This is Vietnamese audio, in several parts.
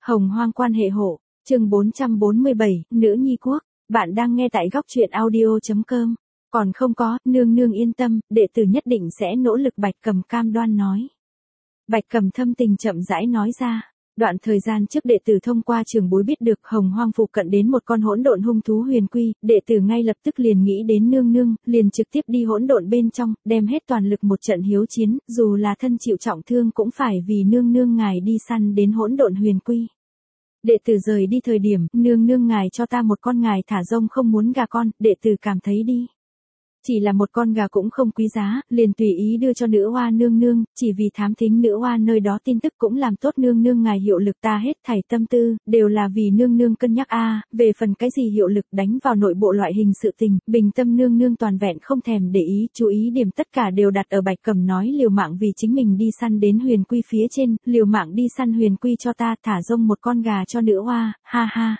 Hồng Hoang quan hệ hộ, chương 447, Nữ Nhi Quốc, bạn đang nghe tại góc truyện audio.com. Còn không có, nương nương yên tâm, đệ tử nhất định sẽ nỗ lực. Bạch Cầm cam đoan nói. Bạch Cầm thâm tình chậm rãi nói ra. Đoạn thời gian trước đệ tử thông qua trường bối biết được Hồng Hoang phụ cận đến một con hỗn độn hung thú huyền quy, đệ tử ngay lập tức liền nghĩ đến nương nương, liền trực tiếp đi hỗn độn bên trong, đem hết toàn lực một trận hiếu chiến, dù là thân chịu trọng thương cũng phải vì nương nương ngài đi săn đến hỗn độn huyền quy. Đệ tử rời đi thời điểm, nương nương ngài cho ta một con ngài thả rông không muốn gà con, đệ tử cảm thấy đi. Chỉ là một con gà cũng không quý giá, liền tùy ý đưa cho nữ hoa nương nương, chỉ vì thám thính nữ hoa nơi đó tin tức cũng làm tốt nương nương ngài hiệu lực ta hết thảy tâm tư, đều là vì nương nương cân nhắc về phần cái gì hiệu lực đánh vào nội bộ loại hình sự tình, bình tâm nương nương toàn vẹn không thèm để ý, chú ý điểm tất cả đều đặt ở Bạch Cầm nói liều mạng vì chính mình đi săn đến huyền quy phía trên, liều mạng đi săn huyền quy cho ta thả rông một con gà cho nữ hoa, ha ha.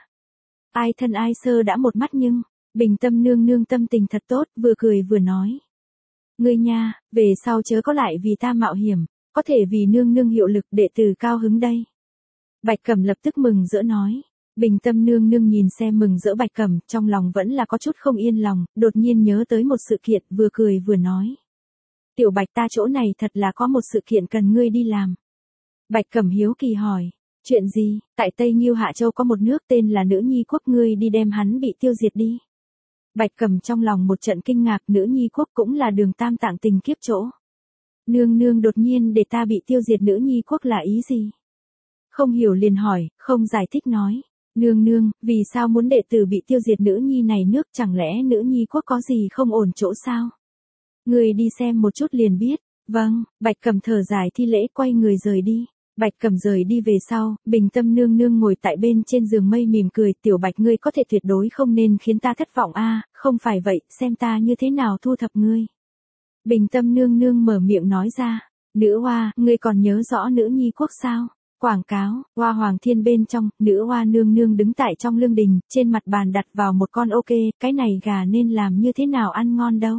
Ai thân ai sơ đã một mắt nhưng... Bình tâm nương nương tâm tình thật tốt, vừa cười vừa nói. Ngươi nha, về sau chớ có lại vì ta mạo hiểm, có thể vì nương nương hiệu lực đệ tử cao hứng đây. Bạch Cầm lập tức mừng rỡ nói. Bình tâm nương nương nhìn xem mừng rỡ Bạch Cầm, trong lòng vẫn là có chút không yên lòng, đột nhiên nhớ tới một sự kiện, vừa cười vừa nói. Tiểu Bạch ta chỗ này thật là có một sự kiện cần ngươi đi làm. Bạch Cầm hiếu kỳ hỏi. Chuyện gì? Tại Tây Nhiêu Hạ Châu có một nước tên là Nữ Nhi Quốc, ngươi đi đem hắn bị tiêu diệt đi. Bạch Cầm trong lòng một trận kinh ngạc, Nữ Nhi Quốc cũng là đường tam tạng tình kiếp chỗ. Nương nương đột nhiên để ta bị tiêu diệt Nữ Nhi Quốc là ý gì? Không hiểu liền hỏi, không giải thích nói. Nương nương, vì sao muốn đệ tử bị tiêu diệt nữ nhi này nước, chẳng lẽ Nữ Nhi Quốc có gì không ổn chỗ sao? Người đi xem một chút liền biết. Vâng, Bạch Cầm thở dài thi lễ quay người rời đi. Bạch Cầm rời đi về sau, bình tâm nương nương ngồi tại bên trên giường mây mỉm cười, Tiểu Bạch ngươi có thể tuyệt đối không nên khiến ta thất vọng không phải vậy, xem ta như thế nào thu thập ngươi. Bình tâm nương nương mở miệng nói ra, nữ hoa, ngươi còn nhớ rõ Nữ Nhi Quốc sao? Quảng cáo, Hoa Hoàng Thiên bên trong, nữ hoa nương nương đứng tại trong lương đình, trên mặt bàn đặt vào một con ok, cái này gà nên làm như thế nào ăn ngon đâu?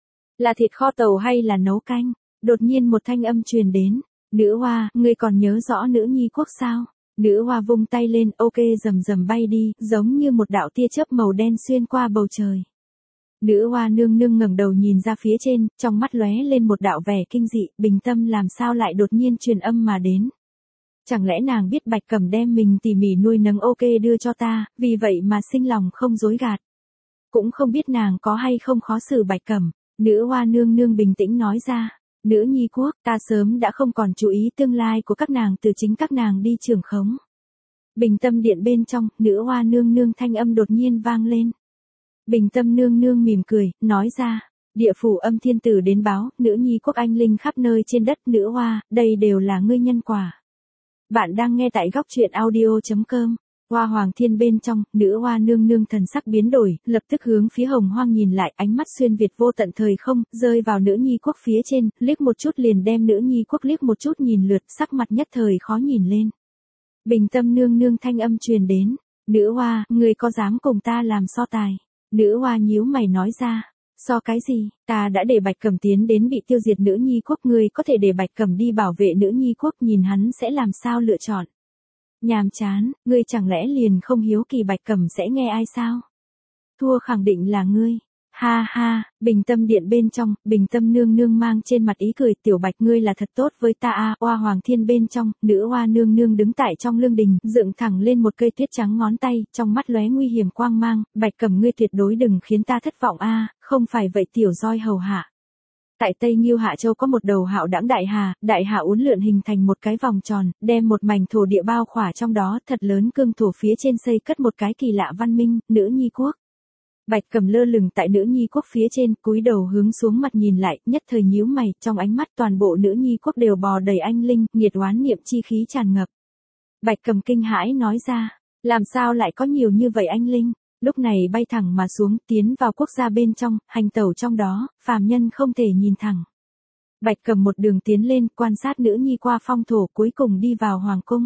Là thịt kho tàu hay là nấu canh? Đột nhiên một thanh âm truyền đến. Nữ hoa, ngươi còn nhớ rõ Nữ Nhi Quốc sao? Nữ hoa vung tay lên, ok rầm rầm bay đi, giống như một đạo tia chớp màu đen xuyên qua bầu trời. Nữ hoa nương nương ngẩng đầu nhìn ra phía trên, trong mắt lóe lên một đạo vẻ kinh dị, bình tâm làm sao lại đột nhiên truyền âm mà đến. Chẳng lẽ nàng biết Bạch Cầm đem mình tỉ mỉ nuôi nấng ok đưa cho ta, vì vậy mà sinh lòng không dối gạt. Cũng không biết nàng có hay không khó xử Bạch Cầm. Nữ hoa nương nương bình tĩnh nói ra. Nữ Nhi Quốc, ta sớm đã không còn chú ý tương lai của các nàng, từ chính các nàng đi trưởng khống. Bình tâm điện bên trong, nữ hoa nương nương thanh âm đột nhiên vang lên. Bình tâm nương nương mỉm cười, nói ra. Địa phủ âm thiên tử đến báo, Nữ Nhi Quốc anh linh khắp nơi trên đất, nữ hoa, đây đều là ngươi nhân quả. Bạn đang nghe tại góc truyện audio.com. Hoa Hoàng Thiên bên trong, nữ hoa nương nương thần sắc biến đổi, lập tức hướng phía Hồng Hoang nhìn lại, ánh mắt xuyên việt vô tận thời không, rơi vào Nữ Nhi Quốc phía trên, liếc một chút liền đem Nữ Nhi Quốc liếc một chút nhìn lượt, sắc mặt nhất thời khó nhìn lên. Bình tâm nương nương thanh âm truyền đến, nữ hoa, người có dám cùng ta làm so tài? Nữ hoa nhíu mày nói ra, so cái gì, ta đã để Bạch Cầm tiến đến bị tiêu diệt Nữ Nhi Quốc, ngươi có thể để Bạch Cầm đi bảo vệ Nữ Nhi Quốc, nhìn hắn sẽ làm sao lựa chọn. Nhàm chán, ngươi chẳng lẽ liền không hiếu kỳ Bạch Cầm sẽ nghe ai sao? Thua khẳng định là ngươi. Ha ha, bình tâm điện bên trong, bình tâm nương nương mang trên mặt ý cười, Tiểu Bạch ngươi là thật tốt với ta Hoa Hoàng Thiên bên trong, nữ hoa nương nương đứng tại trong lương đình, dựng thẳng lên một cây tuyết trắng ngón tay, trong mắt lóe nguy hiểm quang mang, Bạch Cầm ngươi tuyệt đối đừng khiến ta thất vọng không phải vậy tiểu roi hầu hạ. Tại Tây Nhiêu Hạ Châu có một đầu hạo đãng đại hà uốn lượn hình thành một cái vòng tròn, đem một mảnh thổ địa bao khỏa trong đó, thật lớn cương thổ phía trên xây cất một cái kỳ lạ văn minh, Nữ Nhi Quốc. Bạch Cầm lơ lửng tại Nữ Nhi Quốc phía trên, cúi đầu hướng xuống mặt nhìn lại, nhất thời nhíu mày, trong ánh mắt toàn bộ Nữ Nhi Quốc đều bò đầy anh linh, nhiệt oán niệm chi khí tràn ngập. Bạch Cầm kinh hãi nói ra, làm sao lại có nhiều như vậy anh linh? Lúc này bay thẳng mà xuống, tiến vào quốc gia bên trong, hành tẩu trong đó, phàm nhân không thể nhìn thẳng. Bạch Cầm một đường tiến lên, quan sát Nữ Nhi qua phong thổ, cuối cùng đi vào hoàng cung.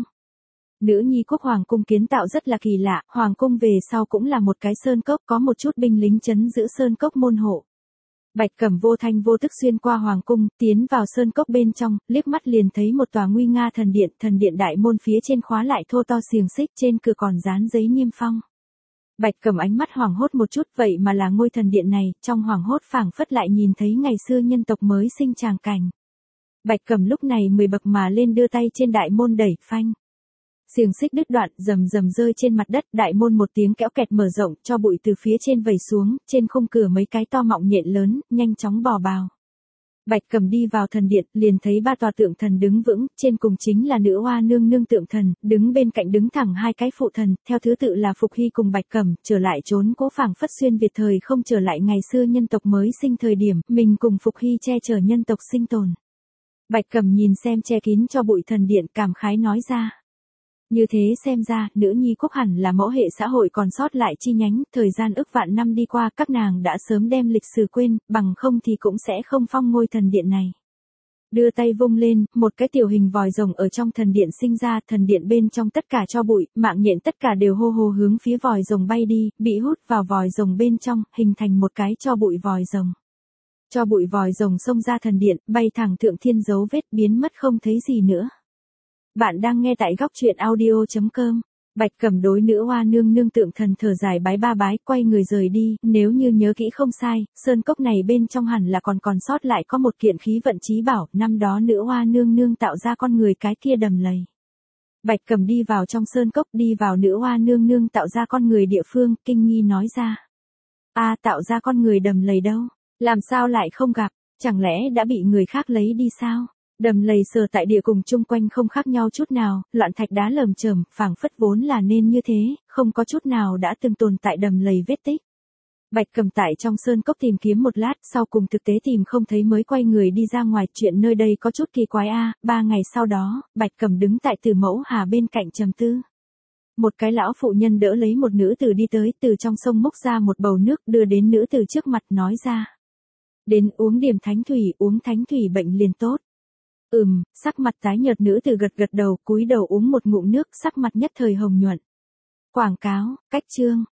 Nữ Nhi Quốc hoàng cung kiến tạo rất là kỳ lạ, hoàng cung về sau cũng là một cái sơn cốc, có một chút binh lính trấn giữ sơn cốc môn hộ. Bạch Cẩm vô thanh vô tức xuyên qua hoàng cung, tiến vào sơn cốc bên trong, liếc mắt liền thấy một tòa nguy nga thần điện đại môn phía trên khóa lại thô to xiềng xích, trên cửa còn dán giấy niêm phong. Bạch Cẩm ánh mắt hoảng hốt một chút, vậy mà là ngôi thần điện này, trong hoảng hốt phảng phất lại nhìn thấy ngày xưa nhân tộc mới sinh tràng cảnh. Bạch Cẩm lúc này 10 bậc mà lên, đưa tay trên đại môn đẩy phanh. Xiềng xích đứt đoạn, rầm rầm rơi trên mặt đất, đại môn một tiếng kéo kẹt mở rộng, cho bụi từ phía trên vẩy xuống, trên khung cửa mấy cái to mọng nhện lớn, nhanh chóng bò vào. Bạch Cẩm đi vào thần điện, liền thấy 3 tòa tượng thần đứng vững, trên cùng chính là nữ hoa nương nương tượng thần, đứng bên cạnh đứng thẳng 2 cái phụ thần, theo thứ tự là Phục Hy cùng Bạch Cẩm, trở lại trốn cố phảng phất xuyên Việt thời không trở lại ngày xưa nhân tộc mới sinh thời điểm, mình cùng Phục Hy che chở nhân tộc sinh tồn. Bạch Cẩm nhìn xem che kín cho bụi thần điện, cảm khái nói ra. Như thế xem ra, nữ nhi quốc hẳn là mẫu hệ xã hội còn sót lại chi nhánh, thời gian ức vạn năm đi qua, các nàng đã sớm đem lịch sử quên, bằng không thì cũng sẽ không phong ngôi thần điện này. Đưa tay vung lên, một cái tiểu hình vòi rồng ở trong thần điện sinh ra, thần điện bên trong tất cả cho bụi, mạng nhện tất cả đều hô hô hướng phía vòi rồng bay đi, bị hút vào vòi rồng bên trong, hình thành một cái cho bụi vòi rồng. Cho bụi vòi rồng xông ra thần điện, bay thẳng thượng thiên dấu vết, biến mất không thấy gì nữa. Bạn đang nghe tại góc truyện audio.com. Bạch Cẩm đối nữ hoa nương nương tượng thần thở dài bái 3 bái, quay người rời đi, nếu như nhớ kỹ không sai, sơn cốc này bên trong hẳn là còn sót lại có một kiện khí vận chí bảo, năm đó nữ hoa nương nương tạo ra con người cái kia đầm lầy. Bạch Cẩm đi vào trong sơn cốc, đi vào nữ hoa nương nương tạo ra con người địa phương, kinh nghi nói ra. Tạo ra con người đầm lầy đâu? Làm sao lại không gặp? Chẳng lẽ đã bị người khác lấy đi sao? Đầm lầy sở tại địa cùng chung quanh không khác nhau chút nào, loạn thạch đá lởm chởm, phảng phất vốn là nên như thế, không có chút nào đã từng tồn tại đầm lầy vết tích. Bạch Cẩm tại trong sơn cốc tìm kiếm một lát, sau cùng thực tế tìm không thấy mới quay người đi ra ngoài, chuyện nơi đây có chút kỳ quái 3 ngày sau đó, Bạch Cẩm đứng tại Tử Mẫu Hà bên cạnh trầm tư. Một cái lão phụ nhân đỡ lấy một nữ tử đi tới, từ trong sông múc ra một bầu nước, đưa đến nữ tử trước mặt nói ra. Đến uống điểm thánh thủy, uống thánh thủy bệnh liền tốt. Sắc mặt tái nhợt nữ tử gật đầu, cúi đầu uống một ngụm nước, sắc mặt nhất thời hồng nhuận. Quảng cáo, cách chương.